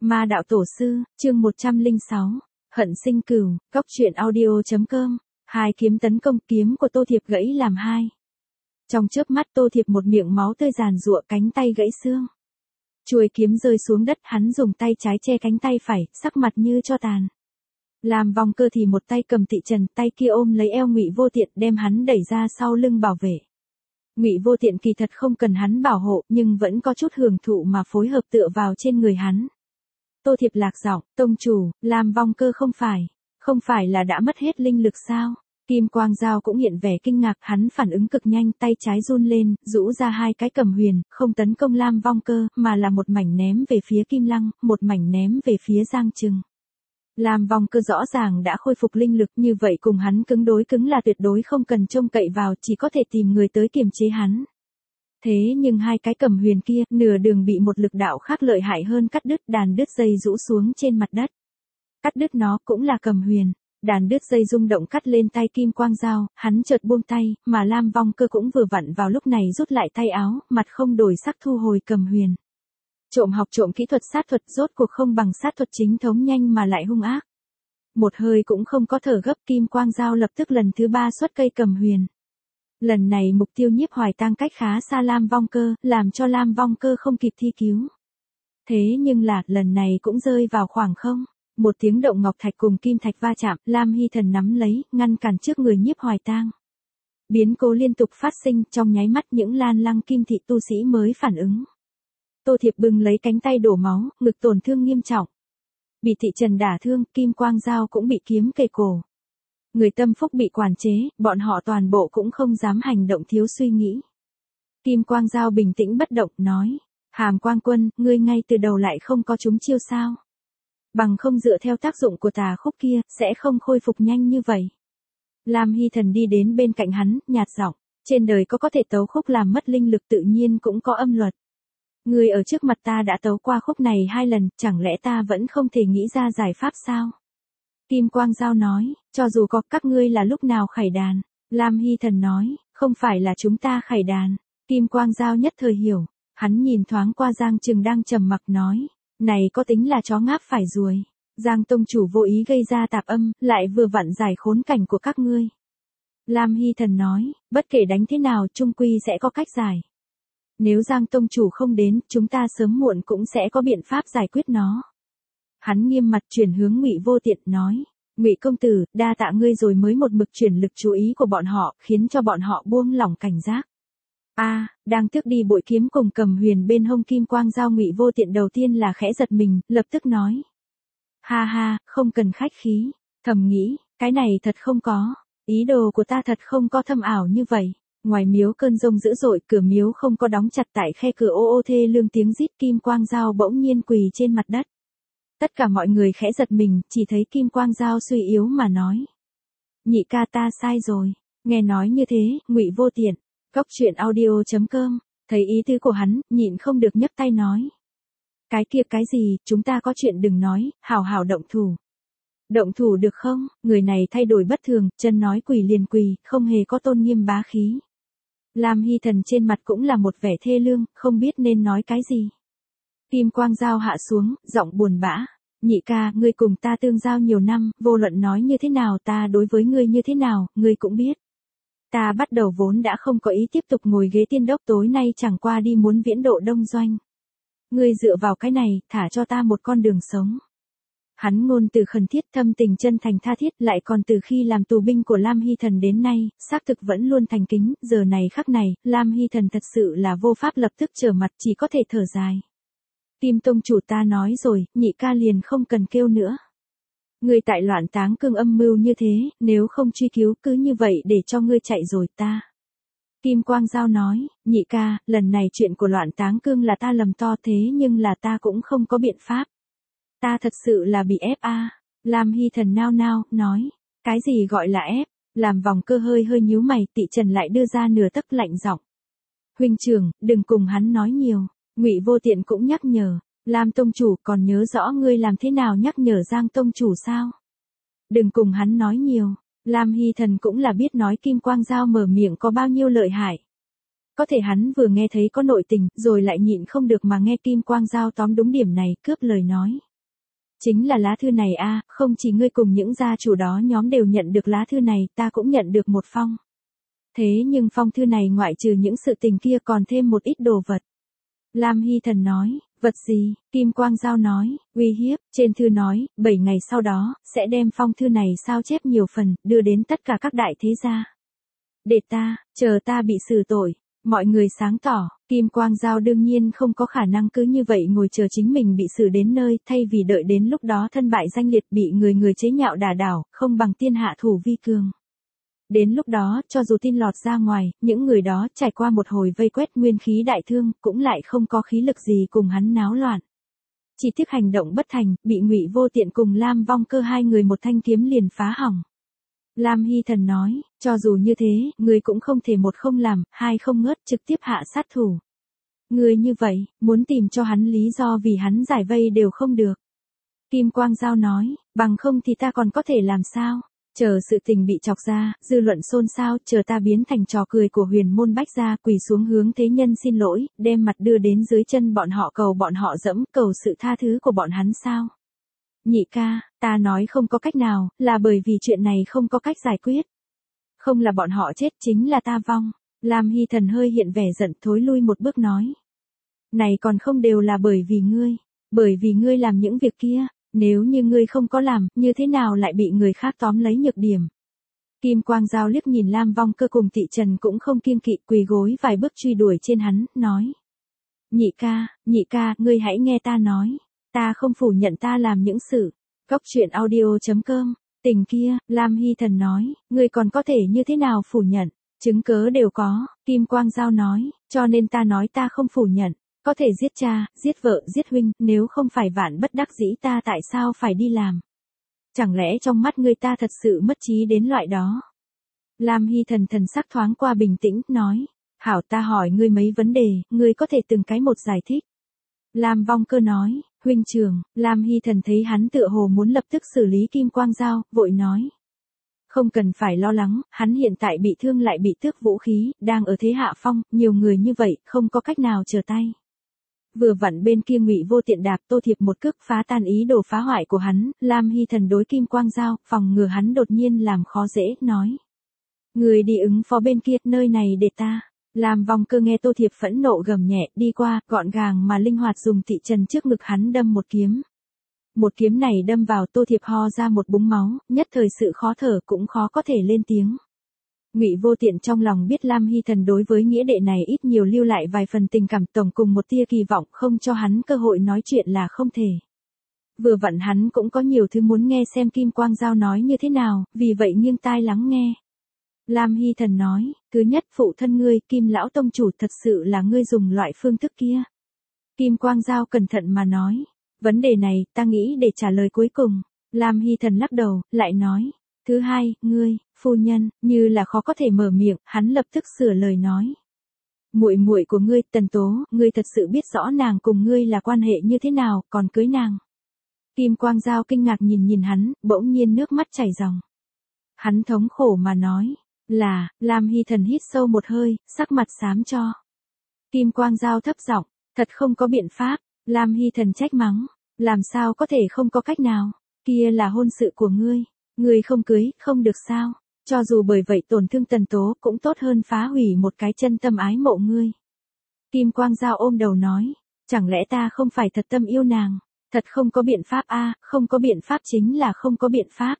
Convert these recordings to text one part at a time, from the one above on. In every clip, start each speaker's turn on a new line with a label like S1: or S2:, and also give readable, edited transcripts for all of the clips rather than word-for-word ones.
S1: Ma đạo tổ sư, chương 106, hận sinh cừu, góc truyện audio.com, hai kiếm tấn công, kiếm của Tô Thiệp gãy làm hai. Trong chớp mắt Tô Thiệp một miệng máu tươi giàn giụa, cánh tay gãy xương. Chuôi kiếm rơi xuống đất, hắn dùng tay trái che cánh tay phải, sắc mặt như tro tàn. Lam Vong Cơ thì một tay cầm Tị Trần, tay kia ôm lấy eo Ngụy Vô Tiện, đem hắn đẩy ra sau lưng bảo vệ. Ngụy Vô Tiện kỳ thật không cần hắn bảo hộ, nhưng vẫn có chút hưởng thụ mà phối hợp tựa vào trên người hắn. Tô Thiệp lạc giọng, tông chủ, Lam Vong Cơ không phải là đã mất hết linh lực sao? Kim Quang Dao cũng hiện vẻ kinh ngạc, hắn phản ứng cực nhanh, tay trái run lên, rũ ra hai cái cầm huyền, không tấn công Lam Vong Cơ, mà là một mảnh ném về phía Kim Lăng, một mảnh ném về phía Giang Trừng. Lam Vong Cơ rõ ràng đã khôi phục linh lực, như vậy cùng hắn cứng đối cứng là tuyệt đối không cần trông cậy vào, chỉ có thể tìm người tới kiềm chế hắn. Thế nhưng hai cái cầm huyền kia, nửa đường bị một lực đạo khác lợi hại hơn cắt đứt, đàn đứt dây rũ xuống trên mặt đất. Cắt đứt nó cũng là cầm huyền, đàn đứt dây rung động cắt lên tay Kim Quang Dao, hắn chợt buông tay, mà Lam Vong Cơ cũng vừa vặn vào lúc này rút lại tay áo, mặt không đổi sắc thu hồi cầm huyền. Trộm học trộm kỹ thuật sát thuật, rốt cuộc không bằng sát thuật chính thống nhanh mà lại hung ác. Một hơi cũng không có thở gấp, Kim Quang Dao lập tức lần thứ ba xuất cây cầm huyền. Lần này mục tiêu Nhiếp Hoài Tang cách khá xa Lam Vong Cơ, làm cho Lam Vong Cơ không kịp thi cứu. Thế nhưng là, lần này cũng rơi vào khoảng không. Một tiếng động ngọc thạch cùng kim thạch va chạm, Lam Hy Thần nắm lấy, ngăn cản trước người Nhiếp Hoài Tang. Biến cố liên tục phát sinh, trong nháy mắt những Lan Lăng Kim thị tu sĩ mới phản ứng. Tô Thiệp bưng lấy cánh tay đổ máu, ngực tổn thương nghiêm trọng. Bị Tị Trần đả thương, Kim Quang Dao cũng bị kiếm kề cổ. Người tâm phúc bị quản chế, bọn họ toàn bộ cũng không dám hành động thiếu suy nghĩ. Kim Quang Dao bình tĩnh bất động, nói, Hàm Quang Quân, ngươi ngay từ đầu lại không có trúng chiêu sao? Bằng không dựa theo tác dụng của tà khúc kia, sẽ không khôi phục nhanh như vậy. Lam Hy Thần đi đến bên cạnh hắn, nhạt giọng, trên đời có thể tấu khúc làm mất linh lực, tự nhiên cũng có âm luật. Ngươi ở trước mặt ta đã tấu qua khúc này 2 lần, chẳng lẽ ta vẫn không thể nghĩ ra giải pháp sao? Kim Quang Dao nói, cho dù có, các ngươi là lúc nào khải đàn? Lam Hy Thần nói, không phải là chúng ta khải đàn. Kim Quang Dao nhất thời hiểu, hắn nhìn thoáng qua Giang Trừng đang trầm mặc nói, này có tính là chó ngáp phải ruồi. Giang tông chủ vô ý gây ra tạp âm, lại vừa vặn giải khốn cảnh của các ngươi. Lam Hy Thần nói, bất kể đánh thế nào chung quy sẽ có cách giải. Nếu Giang tông chủ không đến, chúng ta sớm muộn cũng sẽ có biện pháp giải quyết nó. Hắn nghiêm mặt chuyển hướng Ngụy Vô Tiện, nói, Ngụy công tử, đa tạ ngươi rồi mới một mực chuyển lực chú ý của bọn họ, khiến cho bọn họ buông lỏng cảnh giác. Đang tước đi bội kiếm cùng cầm huyền bên hông Kim Quang Dao, Ngụy Vô Tiện đầu tiên là khẽ giật mình, lập tức nói, ha ha, không cần khách khí, thầm nghĩ, cái này thật không có, ý đồ của ta thật không có thâm ảo như vậy. Ngoài miếu cơn giông dữ dội, cửa miếu không có đóng chặt, tại khe cửa ô ô thê lương tiếng rít, Kim Quang Dao bỗng nhiên quỳ trên mặt đất. Tất cả mọi người khẽ giật mình, chỉ thấy Kim Quang Dao suy yếu mà nói, nhị ca ta sai rồi. Nghe nói như thế, Ngụy Vô Tiện, góc truyện audio.com, thấy ý tứ của hắn, nhịn không được nhấc tay nói, cái kia cái gì, chúng ta có chuyện đừng nói, hảo hảo động thủ. Động thủ được không? Người này thay đổi bất thường, chân nói quỳ liền quỳ, không hề có tôn nghiêm bá khí. Lam Hy Thần trên mặt cũng là một vẻ thê lương, không biết nên nói cái gì. Kim Quang Dao hạ xuống, giọng buồn bã, nhị ca, ngươi cùng ta tương giao nhiều năm, vô luận nói như thế nào, ta đối với ngươi như thế nào, ngươi cũng biết. Ta bắt đầu vốn đã không có ý tiếp tục ngồi ghế tiên đốc, tối nay chẳng qua đi muốn viễn độ Đông Doanh. Ngươi dựa vào cái này, thả cho ta một con đường sống. Hắn ngôn từ khẩn thiết, thâm tình chân thành tha thiết, lại còn từ khi làm tù binh của Lam Hy Thần đến nay, xác thực vẫn luôn thành kính, giờ này khắc này, Lam Hy Thần thật sự là vô pháp lập tức trở mặt, chỉ có thể thở dài. Kim tông chủ, ta nói rồi, nhị ca liền không cần kêu nữa. Ngươi tại Loạn Táng Cương âm mưu như thế, nếu không truy cứu cứ như vậy để cho ngươi chạy rồi ta. Kim Quang Dao nói, nhị ca, lần này chuyện của Loạn Táng Cương là ta lầm to, thế nhưng là ta cũng không có biện pháp. Ta thật sự là bị ép a. Lam Hy Thần nao nao, nói, cái gì gọi là ép? Làm Vong Cơ hơi nhíu mày, Tị Trần lại đưa ra nửa tấc lạnh giọng, huynh trưởng, đừng cùng hắn nói nhiều. Ngụy Vô Tiện cũng nhắc nhở, Lam tông chủ, còn nhớ rõ ngươi làm thế nào nhắc nhở Giang tông chủ sao? Đừng cùng hắn nói nhiều. Lam Hy Thần cũng là biết nói Kim Quang Dao mở miệng có bao nhiêu lợi hại. Có thể hắn vừa nghe thấy có nội tình, rồi lại nhịn không được mà nghe Kim Quang Dao tóm đúng điểm này, cướp lời nói. Chính là lá thư này a, không chỉ ngươi cùng những gia chủ đó nhóm đều nhận được lá thư này, ta cũng nhận được một phong. Thế nhưng phong thư này ngoại trừ những sự tình kia còn thêm một ít đồ vật. Lam Hy Thần nói, vật gì? Kim Quang Giao nói, uy hiếp, trên thư nói, 7 ngày sau đó, sẽ đem phong thư này sao chép nhiều phần, đưa đến tất cả các đại thế gia. Để ta, chờ ta bị xử tội. Mọi người sáng tỏ, Kim Quang Giao đương nhiên không có khả năng cứ như vậy ngồi chờ chính mình bị xử đến nơi, thay vì đợi đến lúc đó thân bại danh liệt bị người chế nhạo đả đảo, không bằng tiên hạ thủ vi cường. Đến lúc đó, cho dù tin lọt ra ngoài, những người đó trải qua một hồi vây quét nguyên khí đại thương, cũng lại không có khí lực gì cùng hắn náo loạn. Chỉ tiếc hành động bất thành, bị Ngụy Vô Tiện cùng Lam Vong Cơ hai người một thanh kiếm liền phá hỏng. Lam Hy Thần nói, cho dù như thế, người cũng không thể một không làm, hai không ngớt trực tiếp hạ sát thủ. Người như vậy, muốn tìm cho hắn lý do vì hắn giải vây đều không được. Kim Quang Giao nói, bằng không thì ta còn có thể làm sao? Chờ sự tình bị chọc ra, dư luận xôn xao, chờ ta biến thành trò cười của huyền môn bách gia, quỳ xuống hướng thế nhân xin lỗi, đem mặt đưa đến dưới chân bọn họ cầu bọn họ dẫm, cầu sự tha thứ của bọn hắn sao? Nhị ca, ta nói không có cách nào, là bởi vì chuyện này không có cách giải quyết. Không là bọn họ chết, chính là ta vong. Lam Hy Thần hơi hiện vẻ giận, thối lui một bước nói. Này còn không đều là bởi vì ngươi làm những việc kia. Nếu như ngươi không có làm, như thế nào lại bị người khác tóm lấy nhược điểm? Kim Quang Giao liếc nhìn Lam Vong Cơ cùng Tị Trần cũng không kiêng kỵ, quỳ gối vài bước truy đuổi trên hắn, nói. Nhị ca, ngươi hãy nghe ta nói. Ta không phủ nhận ta làm những sự. Cóc truyện audio.com. Tình kia, Lam Hy Thần nói, ngươi còn có thể như thế nào phủ nhận? Chứng cớ đều có, Kim Quang Giao nói, cho nên ta nói ta không phủ nhận. Có thể giết cha, giết vợ, giết huynh, nếu không phải vạn bất đắc dĩ ta tại sao phải đi làm? Chẳng lẽ trong mắt ngươi ta thật sự mất trí đến loại đó? Lam Hy Thần thần sắc thoáng qua bình tĩnh, nói. Hảo, ta hỏi ngươi mấy vấn đề, ngươi có thể từng cái một giải thích. Lam Vong Cơ nói, huynh trưởng. Lam Hy Thần thấy hắn tựa hồ muốn lập tức xử lý Kim Quang Giao, vội nói. Không cần phải lo lắng, hắn hiện tại bị thương lại bị tước vũ khí, đang ở thế hạ phong, nhiều người như vậy, không có cách nào trở tay. Vừa vặn bên kia Ngụy Vô Tiện đạp Tô Thiệp một cước phá tan ý đồ phá hoại của hắn, Lam Hy Thần đối Kim Quang Giao, phòng ngừa hắn đột nhiên làm khó dễ, nói. Người đi ứng phó bên kia, nơi này để ta. Lam Vong Cơ nghe Tô Thiệp phẫn nộ gầm nhẹ, đi qua, gọn gàng mà linh hoạt dùng Tị Trần trước ngực hắn đâm một kiếm. Một kiếm này đâm vào Tô Thiệp ho ra một búng máu, nhất thời sự khó thở cũng khó có thể lên tiếng. Ngụy Vô Tiện trong lòng biết Lam Hy Thần đối với nghĩa đệ này ít nhiều lưu lại vài phần tình cảm, tổng cùng một tia kỳ vọng, không cho hắn cơ hội nói chuyện là không thể. Vừa vặn hắn cũng có nhiều thứ muốn nghe xem Kim Quang Giao nói như thế nào, vì vậy nghiêng tai lắng nghe. Lam Hy Thần nói, thứ nhất, phụ thân ngươi, Kim lão tông chủ, thật sự là ngươi dùng loại phương thức kia. Kim Quang Giao cẩn thận mà nói, vấn đề này, ta nghĩ để trả lời cuối cùng. Lam Hy Thần lắc đầu, lại nói. Thứ hai, ngươi, phu nhân, như là khó có thể mở miệng, hắn lập tức sửa lời nói. Muội muội của ngươi, Tần Tố, ngươi thật sự biết rõ nàng cùng ngươi là quan hệ như thế nào, còn cưới nàng. Kim Quang Giao kinh ngạc nhìn hắn, bỗng nhiên nước mắt chảy ròng. Hắn thống khổ mà nói, là, Lam Hy Thần hít sâu một hơi, sắc mặt xám cho. Kim Quang Giao thấp giọng, thật không có biện pháp, Lam Hy Thần trách mắng, làm sao có thể không có cách nào, kia là hôn sự của ngươi. Ngươi không cưới, không được sao? Cho dù bởi vậy tổn thương Tần Tố cũng tốt hơn phá hủy một cái chân tâm ái mộ ngươi. Kim Quang Giao ôm đầu nói, chẳng lẽ ta không phải thật tâm yêu nàng? Thật không có biện pháp a, không có biện pháp chính là không có biện pháp.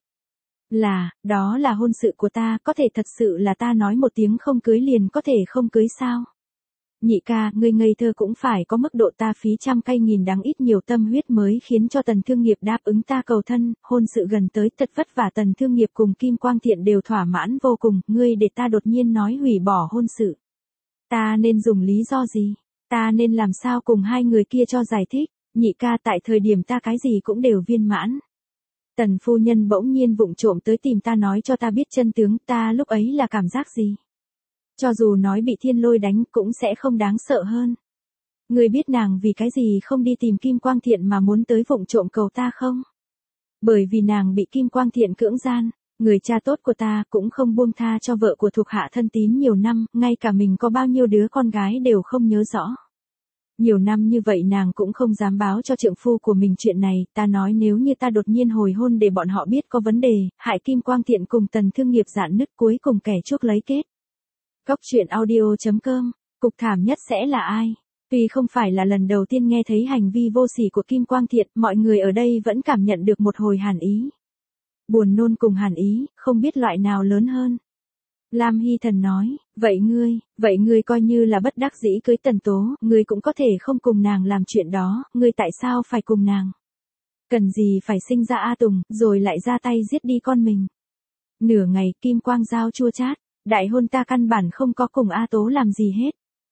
S1: Đó là hôn sự của ta, có thể thật sự là ta nói một tiếng không cưới liền có thể không cưới sao? Nhị ca, ngươi ngây thơ cũng phải có mức độ, ta phí trăm cây nghìn đắng ít nhiều tâm huyết mới khiến cho Tần Thương Nghiệp đáp ứng ta cầu thân, hôn sự gần tới thật vất vả, Tần Thương Nghiệp cùng Kim Quang Thiện đều thỏa mãn vô cùng, ngươi để ta đột nhiên nói hủy bỏ hôn sự. Ta nên dùng lý do gì? Ta nên làm sao cùng hai người kia cho giải thích? Nhị ca, tại thời điểm ta cái gì cũng đều viên mãn. Tần phu nhân bỗng nhiên vụng trộm tới tìm ta nói cho ta biết chân tướng, ta lúc ấy là cảm giác gì? Cho dù nói bị thiên lôi đánh cũng sẽ không đáng sợ hơn. Ngươi biết nàng vì cái gì không đi tìm Kim Quang Thiện mà muốn tới vụng trộm cầu ta không? Bởi vì nàng bị Kim Quang Thiện cưỡng gian, người cha tốt của ta cũng không buông tha cho vợ của thuộc hạ thân tín nhiều năm, ngay cả mình có bao nhiêu đứa con gái đều không nhớ rõ. Nhiều năm như vậy nàng cũng không dám báo cho trượng phu của mình chuyện này, ta nói nếu như ta đột nhiên hồi hôn để bọn họ biết có vấn đề, hại Kim Quang Thiện cùng Tần Thương nghiệp rạn nứt cuối cùng kẻ chuốc lấy kết. Góc truyện audio.com, cục thảm nhất sẽ là ai? Tuy không phải là lần đầu tiên nghe thấy hành vi vô sỉ của Kim Quang Thiện, mọi người ở đây vẫn cảm nhận được một hồi hàn ý. Buồn nôn cùng hàn ý, không biết loại nào lớn hơn. Lam Hy Thần nói, vậy ngươi coi như là bất đắc dĩ cưới Tần Tố, ngươi cũng có thể không cùng nàng làm chuyện đó, ngươi tại sao phải cùng nàng? Cần gì phải sinh ra A Tùng, rồi lại ra tay giết đi con mình? Nửa ngày Kim Quang Dao chua chát, đại hôn ta căn bản không có cùng A Tố làm gì hết.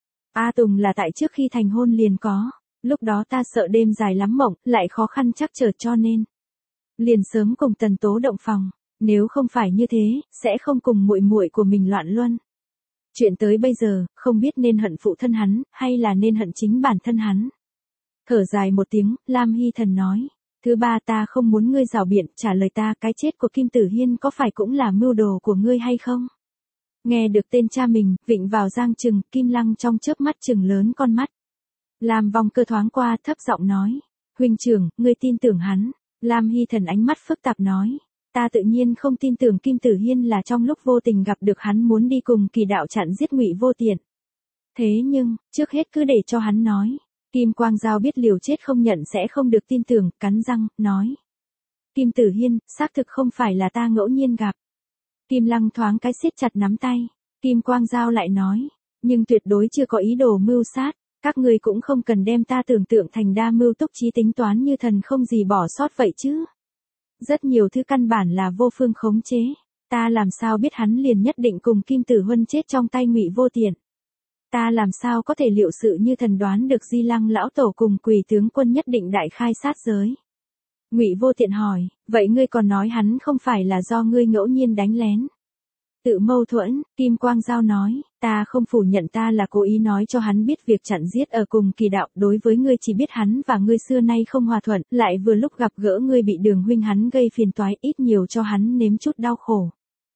S1: A Tùng là tại trước khi thành hôn liền có, lúc đó ta sợ đêm dài lắm mộng, lại khó khăn chắc trở cho nên. Liền sớm cùng Tần Tố động phòng. Nếu không phải như thế, sẽ không cùng muội muội của mình loạn luân. Chuyện tới bây giờ, không biết nên hận phụ thân hắn, hay là nên hận chính bản thân hắn. Thở dài một tiếng, Lam Hy Thần nói. Thứ ba, ta không muốn ngươi rảo biện, trả lời ta, cái chết của Kim Tử Hiên có phải cũng là mưu đồ của ngươi hay không? Nghe được tên cha mình, vịnh vào giang trừng, Kim Lăng trong chớp mắt trừng lớn con mắt. Lam Vong Cơ thoáng qua, thấp giọng nói. Huynh trưởng, ngươi tin tưởng hắn. Lam Hy Thần ánh mắt phức tạp nói. Ta tự nhiên không tin tưởng Kim Tử Hiên là trong lúc vô tình gặp được hắn muốn đi cùng Kỳ Đạo chặn giết Ngụy Vô Tiện. Thế nhưng, trước hết cứ để cho hắn nói. Kim Quang Dao biết liều chết không nhận sẽ không được tin tưởng, cắn răng, nói. Kim Tử Hiên, xác thực không phải là ta ngẫu nhiên gặp. Kim Lăng thoáng cái siết chặt nắm tay. Kim Quang Dao lại nói. Nhưng tuyệt đối chưa có ý đồ mưu sát. Các ngươi cũng không cần đem ta tưởng tượng thành đa mưu túc trí tính toán như thần không gì bỏ sót vậy chứ. Rất nhiều thứ căn bản là vô phương khống chế. Ta làm sao biết hắn liền nhất định cùng Kim Tử Huân chết trong tay Ngụy Vô Tiện. Ta làm sao có thể liệu sự như thần đoán được Di Lăng lão tổ cùng Quỷ tướng quân nhất định đại khai sát giới. Ngụy Vô Tiện hỏi, vậy ngươi còn nói hắn không phải là do ngươi ngẫu nhiên đánh lén. Tự mâu thuẫn, Kim Quang Dao nói, ta không phủ nhận ta là cố ý nói cho hắn biết việc chặn giết ở cùng Kỳ Đạo, đối với ngươi chỉ biết hắn và ngươi xưa nay không hòa thuận, lại vừa lúc gặp gỡ ngươi bị Đường huynh hắn gây phiền toái, ít nhiều cho hắn nếm chút đau khổ.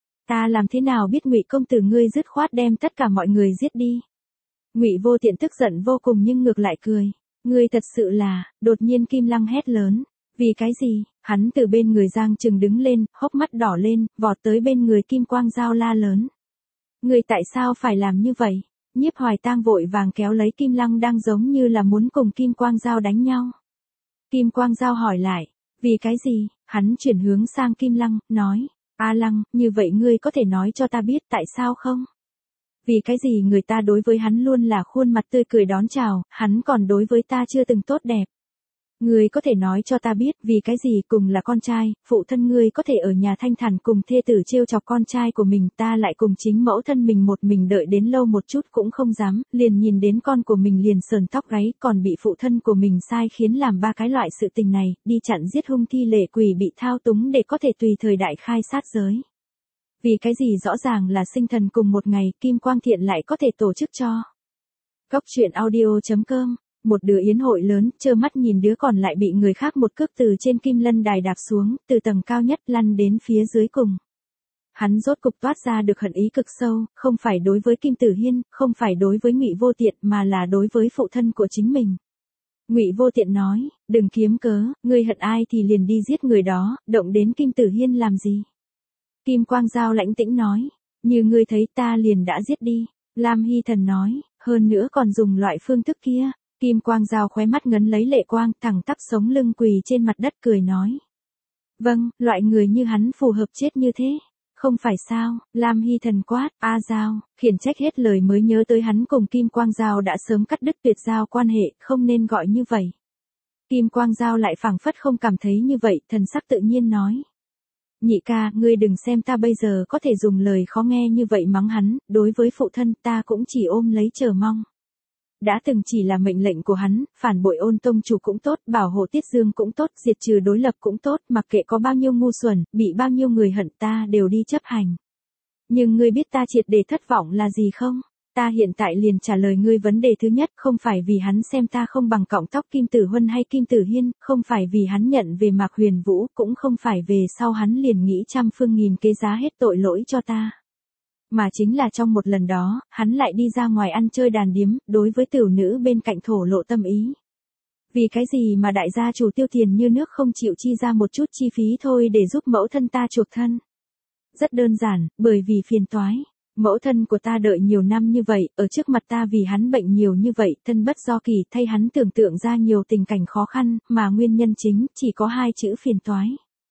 S1: Ta làm thế nào biết Ngụy công tử ngươi dứt khoát đem tất cả mọi người giết đi. Ngụy Vô Tiện tức giận vô cùng nhưng ngược lại cười, ngươi thật sự là, đột nhiên Kim Lăng hét lớn. Vì cái gì? Hắn từ bên người Giang Trừng đứng lên, hốc mắt đỏ lên, vọt tới bên người Kim Quang Dao la lớn. Người tại sao phải làm như vậy? Nhiếp Hoài Tang vội vàng kéo lấy Kim Lăng đang giống như là muốn cùng Kim Quang Dao đánh nhau. Kim Quang Dao hỏi lại, vì cái gì? Hắn chuyển hướng sang Kim Lăng, nói, A Lăng, như vậy ngươi có thể nói cho ta biết tại sao không? Vì cái gì người ta đối với hắn luôn là khuôn mặt tươi cười đón chào, hắn còn đối với ta chưa từng tốt đẹp. Ngươi có thể nói cho ta biết vì cái gì cùng là con trai, phụ thân ngươi có thể ở nhà thanh thản cùng thê tử trêu chọc con trai của mình, ta lại cùng chính mẫu thân mình một mình đợi đến lâu một chút cũng không dám, liền nhìn đến con của mình liền sờn tóc gáy, còn bị phụ thân của mình sai khiến làm ba cái loại sự tình này, đi chặn giết hung thi lệ quỷ bị thao túng để có thể tùy thời đại khai sát giới. Vì cái gì rõ ràng là sinh thần cùng một ngày, Kim Quang Thiện lại có thể tổ chức cho. Góc truyện audio.com. Một đứa yến hội lớn, trơ mắt nhìn đứa còn lại bị người khác một cước từ trên Kim Lân đài đạp xuống, từ tầng cao nhất lăn đến phía dưới cùng. Hắn rốt cục toát ra được hận ý cực sâu, không phải đối với Kim Tử Hiên, không phải đối với Ngụy Vô Tiện mà là đối với phụ thân của chính mình. Ngụy Vô Tiện nói, đừng kiếm cớ, ngươi hận ai thì liền đi giết người đó, động đến Kim Tử Hiên làm gì. Kim Quang Dao lãnh tĩnh nói, như ngươi thấy ta liền đã giết đi. Lam Hy Thần nói, hơn nữa còn dùng loại phương thức kia. Kim Quang Dao khóe mắt ngấn lấy lệ quang, thẳng tắp sống lưng quỳ trên mặt đất cười nói. Vâng, loại người như hắn phù hợp chết như thế. Không phải sao, Lam Hy Thần quát, A Dao, khiển trách hết lời mới nhớ tới hắn cùng Kim Quang Dao đã sớm cắt đứt tuyệt giao quan hệ, không nên gọi như vậy. Kim Quang Dao lại phảng phất không cảm thấy như vậy, thần sắc tự nhiên nói. Nhị ca, ngươi đừng xem ta bây giờ có thể dùng lời khó nghe như vậy mắng hắn, đối với phụ thân ta cũng chỉ ôm lấy chờ mong. Đã từng chỉ là mệnh lệnh của hắn, phản bội Ôn tông chủ cũng tốt, bảo hộ Tiết Dương cũng tốt, diệt trừ đối lập cũng tốt, mặc kệ có bao nhiêu ngu xuẩn, bị bao nhiêu người hận ta đều đi chấp hành. Nhưng ngươi biết ta triệt để thất vọng là gì không? Ta hiện tại liền trả lời ngươi vấn đề thứ nhất, không phải vì hắn xem ta không bằng cọng tóc Kim Tử Huân hay Kim Tử Hiên, không phải vì hắn nhận về Mạc Huyền Vũ, cũng không phải về sau hắn liền nghĩ trăm phương nghìn kế giá hết tội lỗi cho ta. Mà chính là trong một lần đó, hắn lại đi ra ngoài ăn chơi đàn điếm, đối với tiểu nữ bên cạnh thổ lộ tâm ý. Vì cái gì mà đại gia chủ tiêu tiền như nước không chịu chi ra một chút chi phí thôi để giúp mẫu thân ta chuộc thân. Rất đơn giản, bởi vì phiền toái. Mẫu thân của ta đợi nhiều năm như vậy, ở trước mặt ta vì hắn bệnh nhiều như vậy, thân bất do kỳ, thay hắn tưởng tượng ra nhiều tình cảnh khó khăn, mà nguyên nhân chính chỉ có hai chữ phiền toái.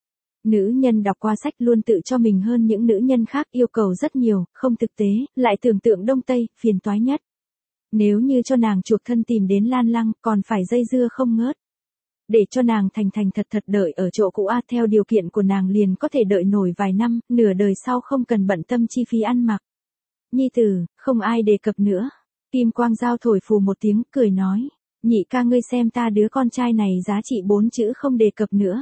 S1: Nữ nhân đọc qua sách luôn tự cho mình hơn những nữ nhân khác, yêu cầu rất nhiều, không thực tế, lại tưởng tượng đông tây, phiền toái nhất. Nếu như cho nàng chuộc thân tìm đến Lan Lăng, còn phải dây dưa không ngớt. Để cho nàng thành thành thật thật đợi ở chỗ cũ theo điều kiện của nàng liền có thể đợi nổi vài năm, nửa đời sau không cần bận tâm chi phí ăn mặc. Nhi tử, không ai đề cập nữa. Kim Quang Dao thổi phù một tiếng, cười nói. Nhị ca ngươi xem ta đứa con trai này giá trị 4 chữ không đề cập nữa.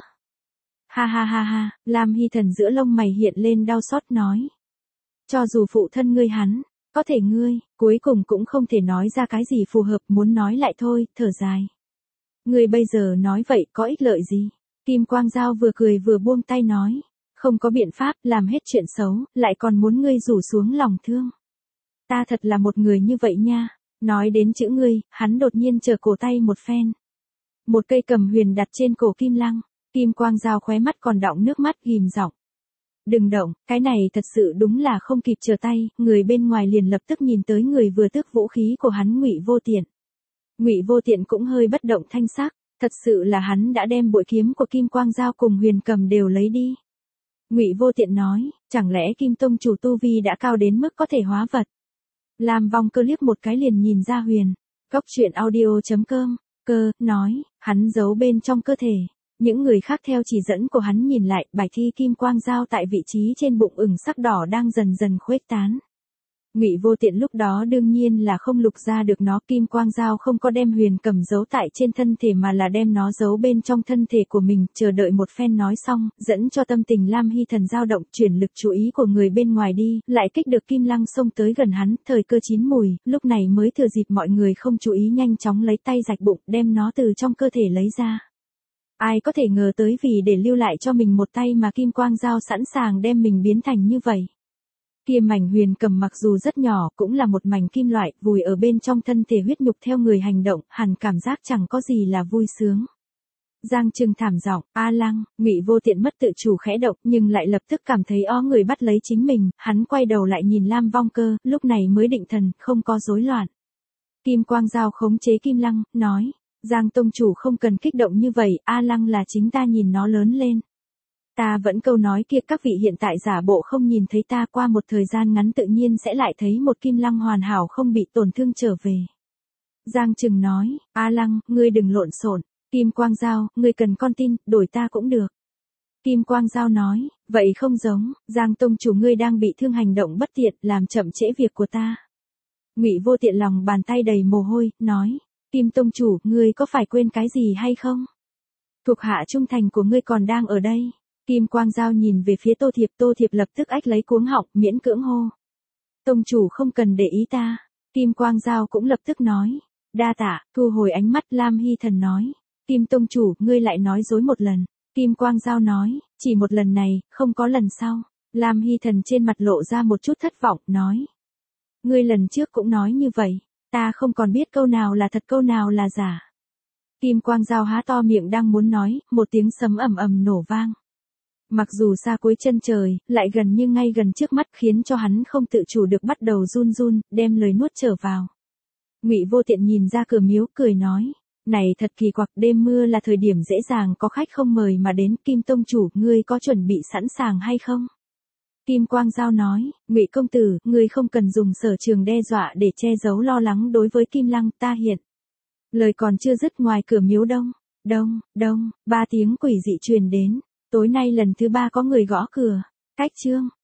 S1: Ha ha ha ha, Lam Hy Thần giữa lông mày hiện lên đau xót nói. Cho dù phụ thân ngươi hắn, có thể ngươi, cuối cùng cũng không thể nói ra cái gì phù hợp, muốn nói lại thôi, thở dài. Ngươi bây giờ nói vậy có ích lợi gì? Kim Quang Dao vừa cười vừa buông tay nói. Không có biện pháp, làm hết chuyện xấu, lại còn muốn ngươi rủ xuống lòng thương. Ta thật là một người như vậy nha. Nói đến chữ ngươi, hắn đột nhiên trở cổ tay một phen. Một cây cầm huyền đặt trên cổ Kim Lăng. Kim Quang Dao khóe mắt còn đọng nước mắt ghim giọng. Đừng động, cái này thật sự đúng là không kịp trở tay, người bên ngoài liền lập tức nhìn tới người vừa tước vũ khí của hắn Ngụy Vô Tiện. Ngụy Vô Tiện cũng hơi bất động thanh sắc, thật sự là hắn đã đem bội kiếm của Kim Quang Dao cùng huyền cầm đều lấy đi. Ngụy Vô Tiện nói, chẳng lẽ Kim tông chủ tu vi đã cao đến mức có thể hóa vật? Lam Vong Cơ liếc một cái liền nhìn ra huyền. Cốc truyện audio.com, cơ, nói, hắn giấu bên trong cơ thể. Những người khác theo chỉ dẫn của hắn nhìn lại, bài thi Kim Quang Dao tại vị trí trên bụng ửng sắc đỏ đang dần dần khuếch tán. Ngụy Vô Tiện lúc đó đương nhiên là không lục ra được nó, Kim Quang Dao không có đem huyền cầm giấu tại trên thân thể mà là đem nó giấu bên trong thân thể của mình, chờ đợi một phen nói xong, dẫn cho tâm tình Lam Hy Thần dao động, chuyển lực chú ý của người bên ngoài đi, lại kích được Kim Lăng xông tới gần hắn, thời cơ chín mùi, lúc này mới thừa dịp mọi người không chú ý nhanh chóng lấy tay rạch bụng, đem nó từ trong cơ thể lấy ra. Ai có thể ngờ tới vì để lưu lại cho mình một tay mà Kim Quang Dao sẵn sàng đem mình biến thành như vậy. Kia mảnh huyền cầm mặc dù rất nhỏ, cũng là một mảnh kim loại, vùi ở bên trong thân thể huyết nhục theo người hành động, hẳn cảm giác chẳng có gì là vui sướng. Giang Trừng thảm giọng, A Lăng, Ngụy Vô Tiện mất tự chủ khẽ động, nhưng lại lập tức cảm thấy người bắt lấy chính mình, hắn quay đầu lại nhìn Lam Vong Cơ, lúc này mới định thần, không có rối loạn. Kim Quang Dao khống chế Kim Lăng, nói, Giang tông chủ không cần kích động như vậy, A Lăng là chính ta nhìn nó lớn lên. Ta vẫn câu nói kia, các vị hiện tại giả bộ không nhìn thấy ta, qua một thời gian ngắn tự nhiên sẽ lại thấy một Kim Lăng hoàn hảo không bị tổn thương trở về. Giang Trừng nói, A Lăng, ngươi đừng lộn xộn. Kim Quang Dao, ngươi cần con tin, đổi ta cũng được. Kim Quang Dao nói, vậy không giống, Giang tông chủ ngươi đang bị thương, hành động bất tiện, làm chậm trễ việc của ta. Ngụy Vô Tiện lòng bàn tay đầy mồ hôi, nói, Kim tông chủ, ngươi có phải quên cái gì hay không? Thuộc hạ trung thành của ngươi còn đang ở đây. Kim Quang Dao nhìn về phía Tô Thiệp lập tức ách lấy cuống họng, miễn cưỡng hô. Tông chủ không cần để ý ta. Kim Quang Dao cũng lập tức nói. Đa tạ, thu hồi ánh mắt, Lam Hy Thần nói. Kim tông chủ, ngươi lại nói dối một lần. Kim Quang Dao nói, chỉ một lần này, không có lần sau. Lam Hy Thần trên mặt lộ ra một chút thất vọng, nói. Ngươi lần trước cũng nói như vậy, ta không còn biết câu nào là thật câu nào là giả. Kim Quang Dao há to miệng đang muốn nói, một tiếng sấm ầm ầm nổ vang. Mặc dù xa cuối chân trời, lại gần như ngay gần trước mắt, khiến cho hắn không tự chủ được bắt đầu run run, đem lời nuốt trở vào. Ngụy Vô Tiện nhìn ra cửa miếu, cười nói, này thật kỳ quặc, đêm mưa là thời điểm dễ dàng có khách không mời mà đến, Kim tông chủ, ngươi có chuẩn bị sẵn sàng hay không? Kim Quang Dao nói, Ngụy công tử, ngươi không cần dùng sở trường đe dọa để che giấu lo lắng đối với Kim Lăng, ta hiện. Lời còn chưa dứt, ngoài cửa miếu đông, 3 tiếng quỷ dị truyền đến. Tối nay lần thứ 3 có người gõ cửa. Cách chương